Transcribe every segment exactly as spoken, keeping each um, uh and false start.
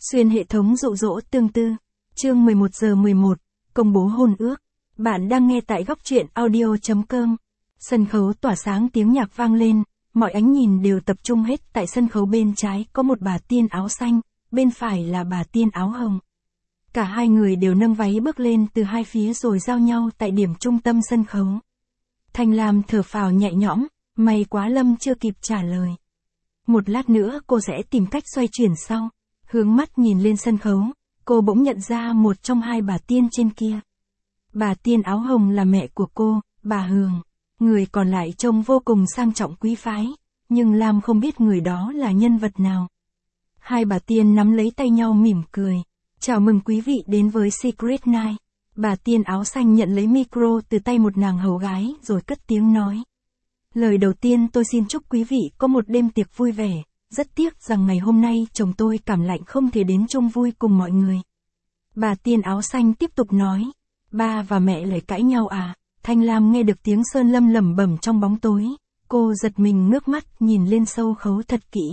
Xuyên hệ thống dụ dỗ tương tư. Chương mười một giờ mười một, công bố hôn ước. Bạn đang nghe tại góc truyện audio chấm com. Sân khấu tỏa sáng tiếng nhạc vang lên, mọi ánh nhìn đều tập trung hết tại sân khấu. Bên trái có một bà tiên áo xanh, bên phải là bà tiên áo hồng. Cả hai người đều nâng váy bước lên từ hai phía rồi giao nhau tại điểm trung tâm sân khấu. Thanh Lam thở phào nhẹ nhõm, may quá Lâm chưa kịp trả lời. Một lát nữa cô sẽ tìm cách xoay chuyển sau. Hướng mắt nhìn lên sân khấu, cô bỗng nhận ra một trong hai bà tiên trên kia. Bà tiên áo hồng là mẹ của cô, bà Hường. Người còn lại trông vô cùng sang trọng quý phái, nhưng Lam không biết người đó là nhân vật nào. Hai bà tiên nắm lấy tay nhau mỉm cười. Chào mừng quý vị đến với Secret Night. Bà tiên áo xanh nhận lấy micro từ tay một nàng hầu gái rồi cất tiếng nói. Lời đầu tiên tôi xin chúc quý vị có một đêm tiệc vui vẻ. Rất tiếc rằng ngày hôm nay chồng tôi cảm lạnh không thể đến chung vui cùng mọi người. Bà tiên áo xanh tiếp tục nói. Ba và mẹ lại cãi nhau à? Thanh Lam nghe được tiếng Sơn Lâm lẩm bẩm trong bóng tối. Cô giật mình ngước mắt nhìn lên sâu khấu thật kỹ.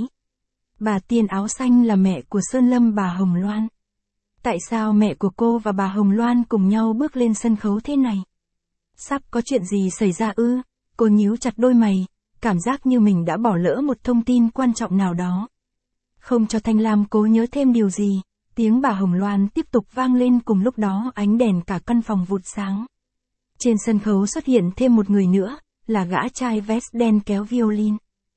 Bà tiên áo xanh là mẹ của Sơn Lâm, bà Hồng Loan. Tại sao mẹ của cô và bà Hồng Loan cùng nhau bước lên sân khấu thế này? Sắp có chuyện gì xảy ra ư? Cô nhíu chặt đôi mày, cảm giác như mình đã bỏ lỡ một thông tin quan trọng nào đó. Không cho Thanh Lam cố nhớ thêm điều gì, tiếng bà Hồng Loan tiếp tục vang lên. Cùng lúc đó ánh đèn cả căn phòng vụt sáng. Trên sân khấu xuất hiện thêm một người nữa, là gã trai vest đen kéo violin.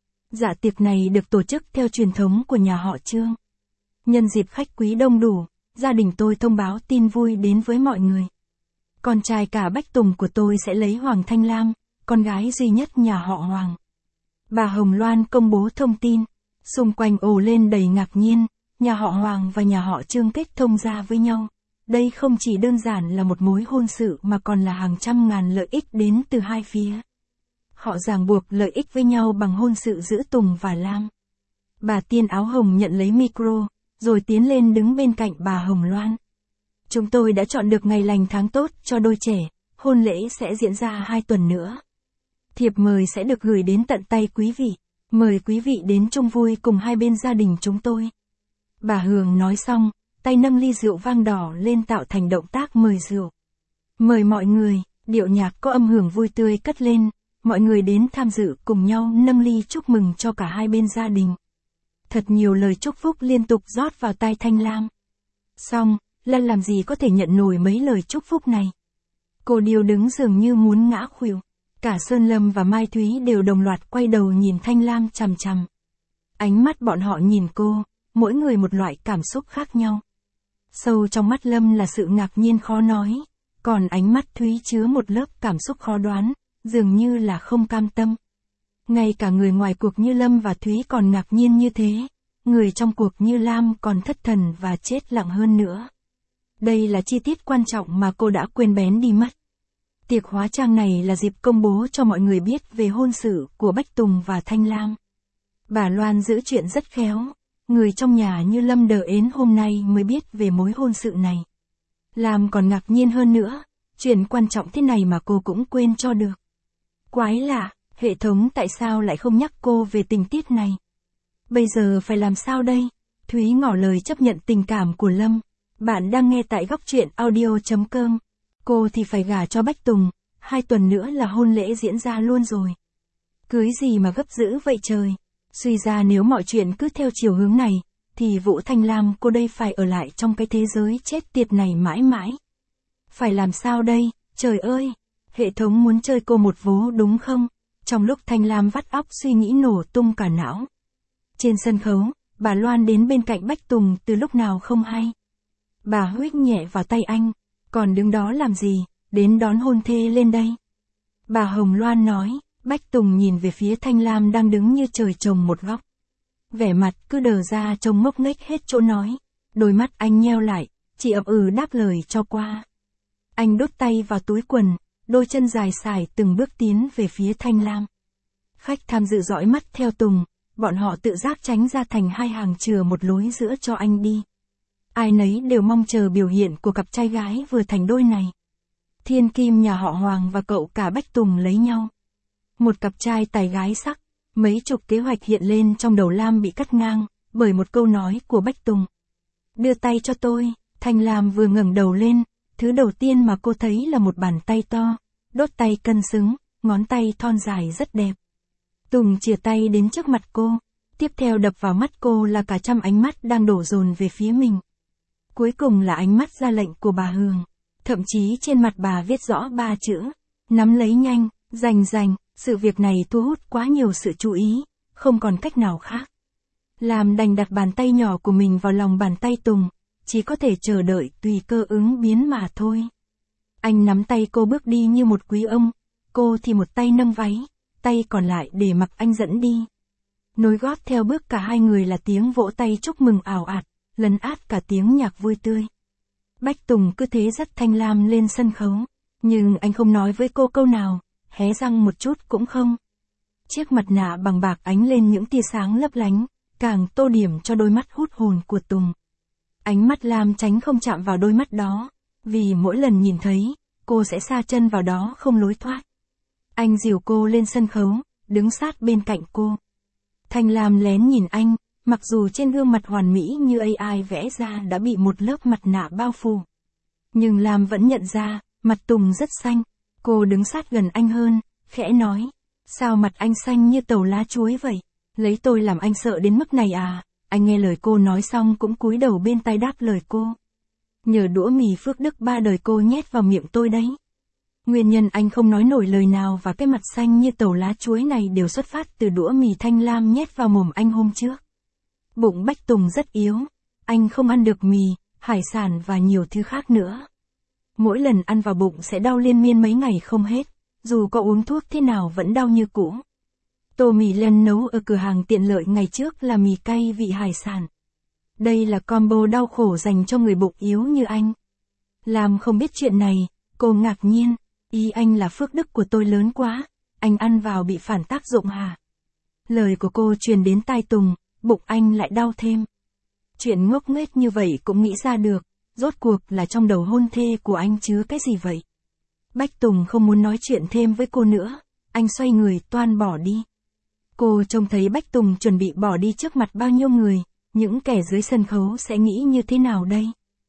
Dạ tiệc này được tổ chức theo truyền thống của nhà họ Trương. Nhân dịp khách quý đông đủ, gia đình tôi thông báo tin vui đến với mọi người. Con trai cả Bách Tùng của tôi sẽ lấy Hoàng Thanh Lam, con gái duy nhất nhà họ Hoàng. Bà Hồng Loan công bố thông tin, xung quanh ồ lên đầy ngạc nhiên, nhà họ Hoàng và nhà họ Trương kết thông gia với nhau. Đây không chỉ đơn giản là một mối hôn sự mà còn là hàng trăm ngàn lợi ích đến từ hai phía. Họ ràng buộc lợi ích với nhau bằng hôn sự giữa Tùng và Lam. Bà tiên áo hồng nhận lấy micro, rồi tiến lên đứng bên cạnh bà Hồng Loan. Chúng tôi đã chọn được ngày lành tháng tốt cho đôi trẻ, hôn lễ sẽ diễn ra hai tuần nữa. Thiệp mời sẽ được gửi đến tận tay quý vị. Mời quý vị đến chung vui cùng hai bên gia đình chúng tôi. Bà Hường nói xong, tay nâng ly rượu vang đỏ lên tạo thành động tác mời rượu. Mời mọi người, điệu nhạc có âm hưởng vui tươi cất lên, mọi người đến tham dự cùng nhau nâng ly chúc mừng cho cả hai bên gia đình. Thật nhiều lời chúc phúc liên tục rót vào tai Thanh Lam. Xong, Lân làm gì có thể nhận nổi mấy lời chúc phúc này. Cô điêu đứng dường như muốn ngã khuỵu. Cả Sơn Lâm và Mai Thúy đều đồng loạt quay đầu nhìn Thanh Lam chằm chằm. Ánh mắt bọn họ nhìn cô, mỗi người một loại cảm xúc khác nhau. Sâu trong mắt Lâm là sự ngạc nhiên khó nói, còn ánh mắt Thúy chứa một lớp cảm xúc khó đoán, dường như là không cam tâm. Ngay cả người ngoài cuộc như Lâm và Thúy còn ngạc nhiên như thế, người trong cuộc như Lam còn thất thần và chết lặng hơn nữa. Đây là chi tiết quan trọng mà cô đã quên bén đi mất. Tiệc hóa trang này là dịp công bố cho mọi người biết về hôn sự của Bách Tùng và Thanh Lam. Bà Loan giữ chuyện rất khéo, người trong nhà như Lâm đờ ến hôm nay mới biết về mối hôn sự này. Lam còn ngạc nhiên hơn nữa, chuyện quan trọng thế này mà cô cũng quên cho được. Quái lạ, hệ thống tại sao lại không nhắc cô về tình tiết này? Bây giờ phải làm sao đây? Thúy ngỏ lời chấp nhận tình cảm của Lâm. Bạn đang nghe tại góc truyện audio chấm com. Cô thì phải gả cho Bách Tùng, hai tuần nữa là hôn lễ diễn ra luôn rồi. Cưới gì mà gấp dữ vậy trời. Suy ra nếu mọi chuyện cứ theo chiều hướng này, thì Vũ Thanh Lam cô đây phải ở lại trong cái thế giới chết tiệt này mãi mãi. Phải làm sao đây, trời ơi, hệ thống muốn chơi cô một vố đúng không? Trong lúc Thanh Lam vắt óc suy nghĩ nổ tung cả não. Trên sân khấu, bà Loan đến bên cạnh Bách Tùng từ lúc nào không hay. Bà huých nhẹ vào tay anh. Còn đứng đó làm gì, đến đón hôn thê lên đây. Bà Hồng Loan nói, Bách Tùng nhìn về phía Thanh Lam đang đứng như trời trồng một góc. Vẻ mặt cứ đờ ra trông ngốc nghếch hết chỗ nói. Đôi mắt anh nheo lại, chỉ ậm ừ đáp lời cho qua. Anh đút tay vào túi quần, đôi chân dài sải từng bước tiến về phía Thanh Lam. Khách tham dự dõi mắt theo Tùng, bọn họ tự giác tránh ra thành hai hàng chừa một lối giữa cho anh đi. Ai nấy đều mong chờ biểu hiện của cặp trai gái vừa thành đôi này. Thiên kim nhà họ Hoàng và cậu cả Bách Tùng lấy nhau. Một cặp trai tài gái sắc, mấy chục kế hoạch hiện lên trong đầu Lam bị cắt ngang, bởi một câu nói của Bách Tùng. Đưa tay cho tôi. Thanh Lam vừa ngẩng đầu lên, thứ đầu tiên mà cô thấy là một bàn tay to, đốt tay cân xứng, ngón tay thon dài rất đẹp. Tùng chìa tay đến trước mặt cô, tiếp theo đập vào mắt cô là cả trăm ánh mắt đang đổ dồn về phía mình. Cuối cùng là ánh mắt ra lệnh của bà Hường, thậm chí trên mặt bà viết rõ ba chữ, nắm lấy nhanh, giành giành, sự việc này thu hút quá nhiều sự chú ý, không còn cách nào khác. Lam đành đặt bàn tay nhỏ của mình vào lòng bàn tay Tùng, chỉ có thể chờ đợi tùy cơ ứng biến mà thôi. Anh nắm tay cô bước đi như một quý ông, cô thì một tay nâng váy, tay còn lại để mặc anh dẫn đi. Nối gót theo bước cả hai người là tiếng vỗ tay chúc mừng ào ạt, lấn át cả tiếng nhạc vui tươi. Bách Tùng cứ thế dắt Thanh Lam lên sân khấu, nhưng anh không nói với cô câu nào, hé răng một chút cũng không. Chiếc mặt nạ bằng bạc ánh lên những tia sáng lấp lánh, càng tô điểm cho đôi mắt hút hồn của Tùng. Ánh mắt Lam tránh không chạm vào đôi mắt đó, vì mỗi lần nhìn thấy, cô sẽ sa chân vào đó không lối thoát. Anh dìu cô lên sân khấu, đứng sát bên cạnh cô. Thanh Lam lén nhìn anh, mặc dù trên gương mặt hoàn mỹ như a i vẽ ra đã bị một lớp mặt nạ bao phủ. Nhưng Lam vẫn nhận ra, mặt Tùng rất xanh. Cô đứng sát gần anh hơn, khẽ nói, sao mặt anh xanh như tàu lá chuối vậy? Lấy tôi làm anh sợ đến mức này à? Anh nghe lời cô nói xong cũng cúi đầu bên tai đáp lời cô. Nhờ đũa mì Phước Đức ba đời cô nhét vào miệng tôi đấy. Nguyên nhân anh không nói nổi lời nào và cái mặt xanh như tàu lá chuối này đều xuất phát từ đũa mì Thanh Lam nhét vào mồm anh hôm trước. Bụng Bách Tùng rất yếu, anh không ăn được mì, hải sản và nhiều thứ khác nữa. Mỗi lần ăn vào bụng sẽ đau liên miên mấy ngày không hết, dù có uống thuốc thế nào vẫn đau như cũ. Tô mì Len nấu ở cửa hàng tiện lợi ngày trước là mì cay vị hải sản. Đây là combo đau khổ dành cho người bụng yếu như anh. Lam không biết chuyện này, cô ngạc nhiên, ý anh là phước đức của tôi lớn quá, anh ăn vào bị phản tác dụng hả? Lời của cô truyền đến tai Tùng, bụng anh lại đau thêm. Chuyện ngốc nghếch như vậy cũng nghĩ ra được, rốt cuộc là trong đầu hôn thê của anh chứa cái gì vậy? Bách Tùng không muốn nói chuyện thêm với cô nữa, anh xoay người toan bỏ đi. Cô trông thấy Bách Tùng chuẩn bị bỏ đi trước mặt bao nhiêu người, những kẻ dưới sân khấu sẽ nghĩ như thế nào đây?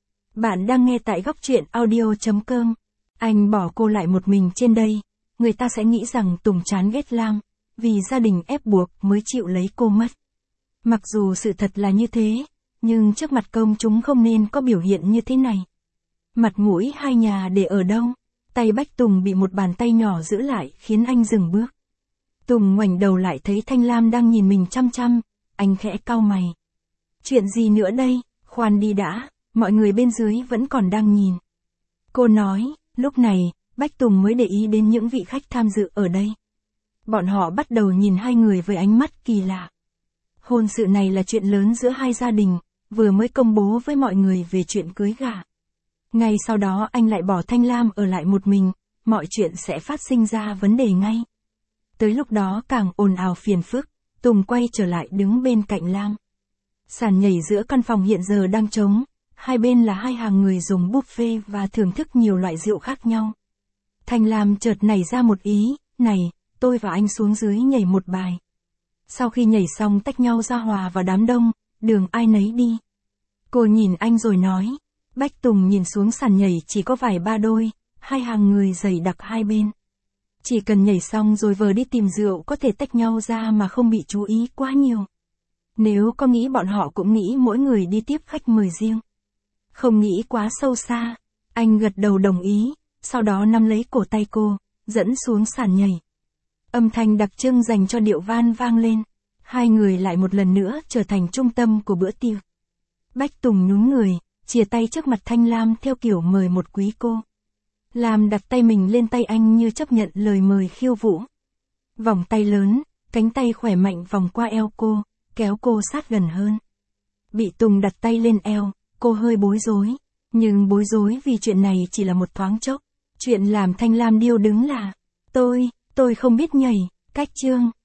Bạn đang nghe tại góc truyện audio chấm com. Anh bỏ cô lại một mình trên đây, người ta sẽ nghĩ rằng Tùng chán ghét Lam, vì gia đình ép buộc mới chịu lấy cô mất. Mặc dù sự thật là như thế, nhưng trước mặt công chúng không nên có biểu hiện như thế này. Mặt mũi hai nhà để ở đâu? Tay Bách Tùng bị một bàn tay nhỏ giữ lại khiến anh dừng bước. Tùng ngoảnh đầu lại thấy Thanh Lam đang nhìn mình chăm chăm, anh khẽ cau mày. Chuyện gì nữa đây? Khoan đi đã, mọi người bên dưới vẫn còn đang nhìn. Cô nói, lúc này, Bách Tùng mới để ý đến những vị khách tham dự ở đây. Bọn họ bắt đầu nhìn hai người với ánh mắt kỳ lạ. Hôn sự này là chuyện lớn giữa hai gia đình, vừa mới công bố với mọi người về chuyện cưới gả. Ngay sau đó anh lại bỏ Thanh Lam ở lại một mình, mọi chuyện sẽ phát sinh ra vấn đề ngay. Tới lúc đó càng ồn ào phiền phức, Tùng quay trở lại đứng bên cạnh Lam. Sàn nhảy giữa căn phòng hiện giờ đang trống, hai bên là hai hàng người dùng buffet và thưởng thức nhiều loại rượu khác nhau. Thanh Lam chợt nảy ra một ý, này, tôi và anh xuống dưới nhảy một bài. Sau khi nhảy xong tách nhau ra hòa vào đám đông, đường ai nấy đi. Cô nhìn anh rồi nói, Bách Tùng nhìn xuống sàn nhảy chỉ có vài ba đôi, hai hàng người dày đặc hai bên. Chỉ cần nhảy xong rồi vờ đi tìm rượu có thể tách nhau ra mà không bị chú ý quá nhiều. Nếu có nghĩ bọn họ cũng nghĩ mỗi người đi tiếp khách mời riêng. Không nghĩ quá sâu xa, anh gật đầu đồng ý, sau đó nắm lấy cổ tay cô, dẫn xuống sàn nhảy. Âm thanh đặc trưng dành cho điệu van vang lên, hai người lại một lần nữa trở thành trung tâm của bữa tiệc. Bách Tùng nhún người, chìa tay trước mặt Thanh Lam theo kiểu mời một quý cô. Lam đặt tay mình lên tay anh như chấp nhận lời mời khiêu vũ. Vòng tay lớn, cánh tay khỏe mạnh vòng qua eo cô, kéo cô sát gần hơn. Bị Tùng đặt tay lên eo, cô hơi bối rối, nhưng bối rối vì chuyện này chỉ là một thoáng chốc. Chuyện làm Thanh Lam điêu đứng là, tôi, tôi không biết nhảy, cách chương.